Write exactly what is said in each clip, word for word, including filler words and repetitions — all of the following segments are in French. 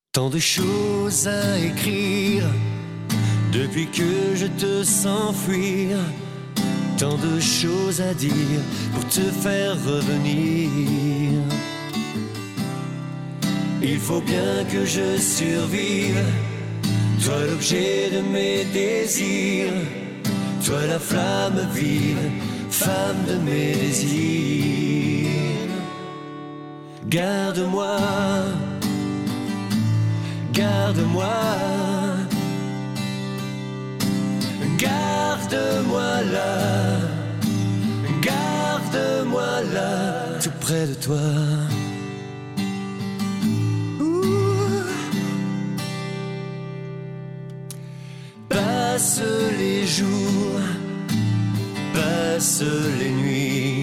Tant de choses à écrire depuis que je te sens fuir. Tant de choses à dire pour te faire revenir. Il faut bien que je survive. Toi l'objet de mes désirs. Toi la flamme vive, femme de mes désirs. Garde-moi, garde-moi, garde-moi là, garde-moi là, tout près de toi. Ouh. Passe les jours, passe les nuits,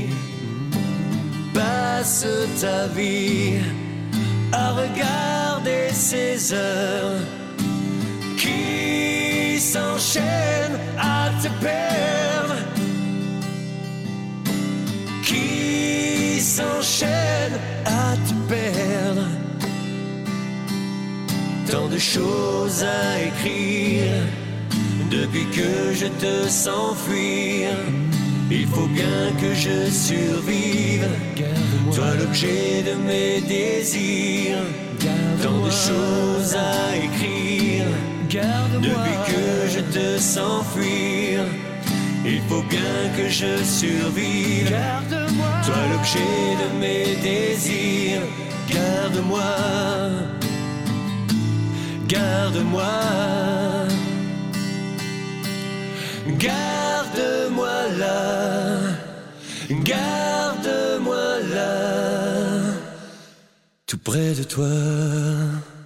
passe ta vie à regarder ces heures qui s'enchaînent à te perdre, qui s'enchaînent à te perdre. Tant de choses à écrire depuis que je te sens fuir. Il faut bien que je survive. Toi l'objet de mes désirs. Tant de choses à écrire depuis que je te sens fuir. Il faut bien que je survive. Toi l'objet de mes désirs. Garde-moi, garde-moi, garde-moi là, garde-moi là, tout près de toi.